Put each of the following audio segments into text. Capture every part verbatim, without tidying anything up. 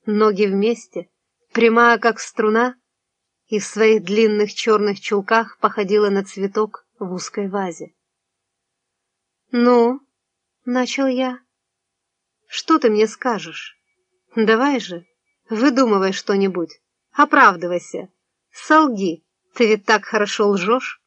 ноги вместе, прямая как струна, и в своих длинных черных чулках походила на цветок в узкой вазе. «Ну?» — начал я. «Что ты мне скажешь? Давай же, выдумывай что-нибудь, оправдывайся, солги, ты ведь так хорошо лжешь».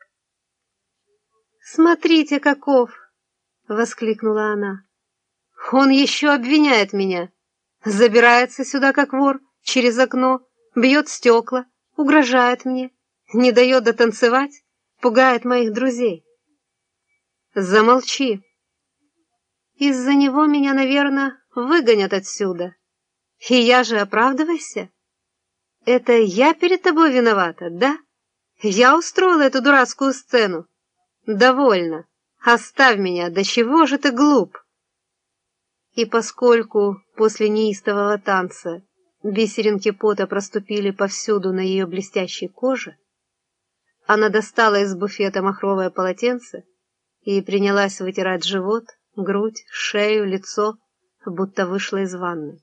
«Смотрите, каков!» — воскликнула она. «Он еще обвиняет меня, забирается сюда как вор через окно, бьет стекла, угрожает мне, не дает дотанцевать, пугает моих друзей». «Замолчи. Из-за него меня, наверное, выгонят отсюда. И я же оправдывайся. Это я перед тобой виновата, да? Я устроила эту дурацкую сцену. Довольно. Оставь меня, до чего же ты глуп?» И поскольку после неистового танца бисеринки пота проступили повсюду на ее блестящей коже, она достала из буфета махровое полотенце и принялась вытирать живот, грудь, шею, лицо, будто вышла из ванны.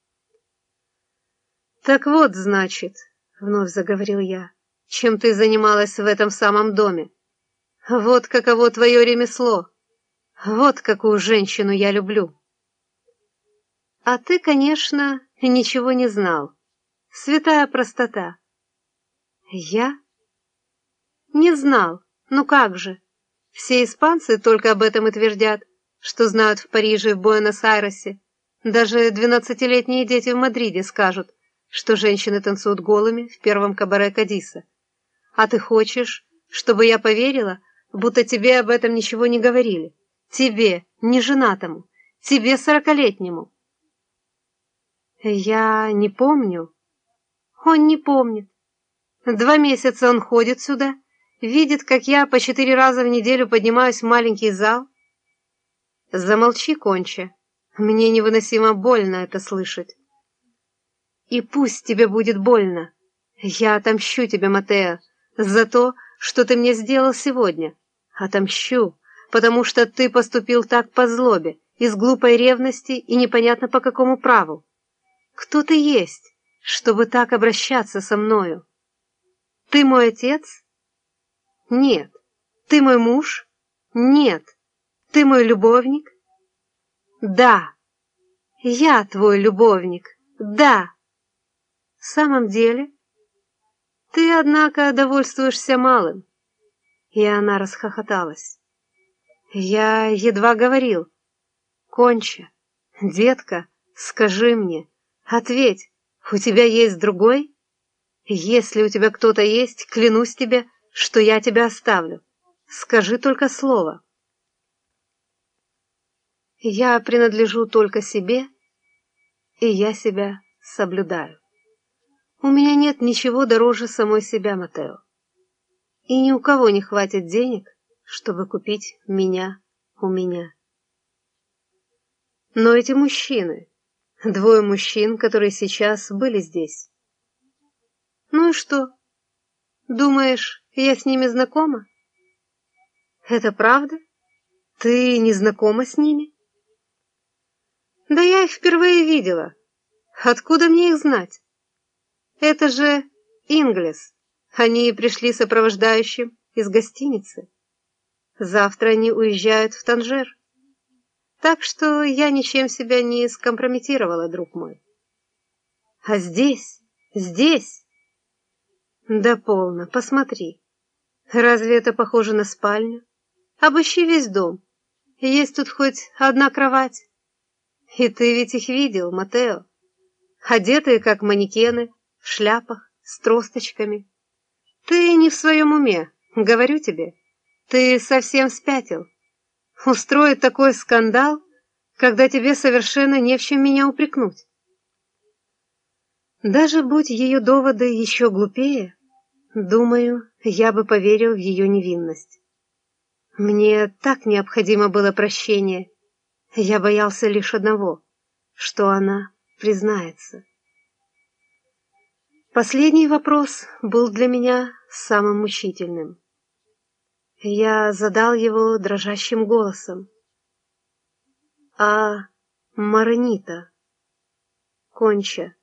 «Так вот, значит, — вновь заговорил я, — чем ты занималась в этом самом доме. Вот каково твое ремесло. Вот какую женщину я люблю. А ты, конечно, ничего не знал. Святая простота». «Я? Не знал. Ну как же? Все испанцы только об этом и твердят, что знают в Париже и в Буэнос-Айресе. Даже двенадцатилетние дети в Мадриде скажут, что женщины танцуют голыми в первом кабаре Кадиса. А ты хочешь, чтобы я поверила, будто тебе об этом ничего не говорили? Тебе, неженатому, тебе, сорокалетнему». «Я не помню». «Он не помнит. Два месяца он ходит сюда, видит, как я по четыре раза в неделю поднимаюсь в маленький зал». «Замолчи, Конча. Мне невыносимо больно это слышать». «И пусть тебе будет больно. Я отомщу тебе, Матео, за то, что ты мне сделал сегодня. Отомщу, потому что ты поступил так по злобе, из глупой ревности и непонятно по какому праву. Кто ты есть, чтобы так обращаться со мною? Ты мой отец? Нет. Ты мой муж? Нет. Ты мой любовник? Да. Я твой любовник. Да. В самом деле, ты, однако, довольствуешься малым». И она расхохоталась. Я едва говорил. «Конча, детка, скажи мне, ответь, у тебя есть другой? Если у тебя кто-то есть, клянусь тебе, что я тебя оставлю. Скажи только слово». Я принадлежу только себе, и я себя соблюдаю. У меня нет ничего дороже самой себя, Матео. И ни у кого не хватит денег, чтобы купить меня у меня. Но эти мужчины, двое мужчин, которые сейчас были здесь. Ну и что? Думаешь, я с ними знакома? Это правда? Ты не знакома с ними? Да я их впервые видела. Откуда мне их знать? Это же Инглес. Они пришли сопровождающим из гостиницы. Завтра они уезжают в Танжер. Так что я ничем себя не скомпрометировала, друг мой. А здесь, здесь... Да полно, посмотри. Разве это похоже на спальню? Обыщи весь дом. Есть тут хоть одна кровать. И ты ведь их видел, Матео. Одетые, как манекены, в шляпах, с тросточками. Ты не в своем уме, говорю тебе. Ты совсем спятил. Устроить такой скандал, когда тебе совершенно не в чем меня упрекнуть. Даже будь ее доводы еще глупее, думаю, я бы поверил в ее невинность. Мне так необходимо было прощение. Я боялся лишь одного, что она признается. Последний вопрос был для меня самым мучительным. Я задал его дрожащим голосом. «А Маронита, Конча.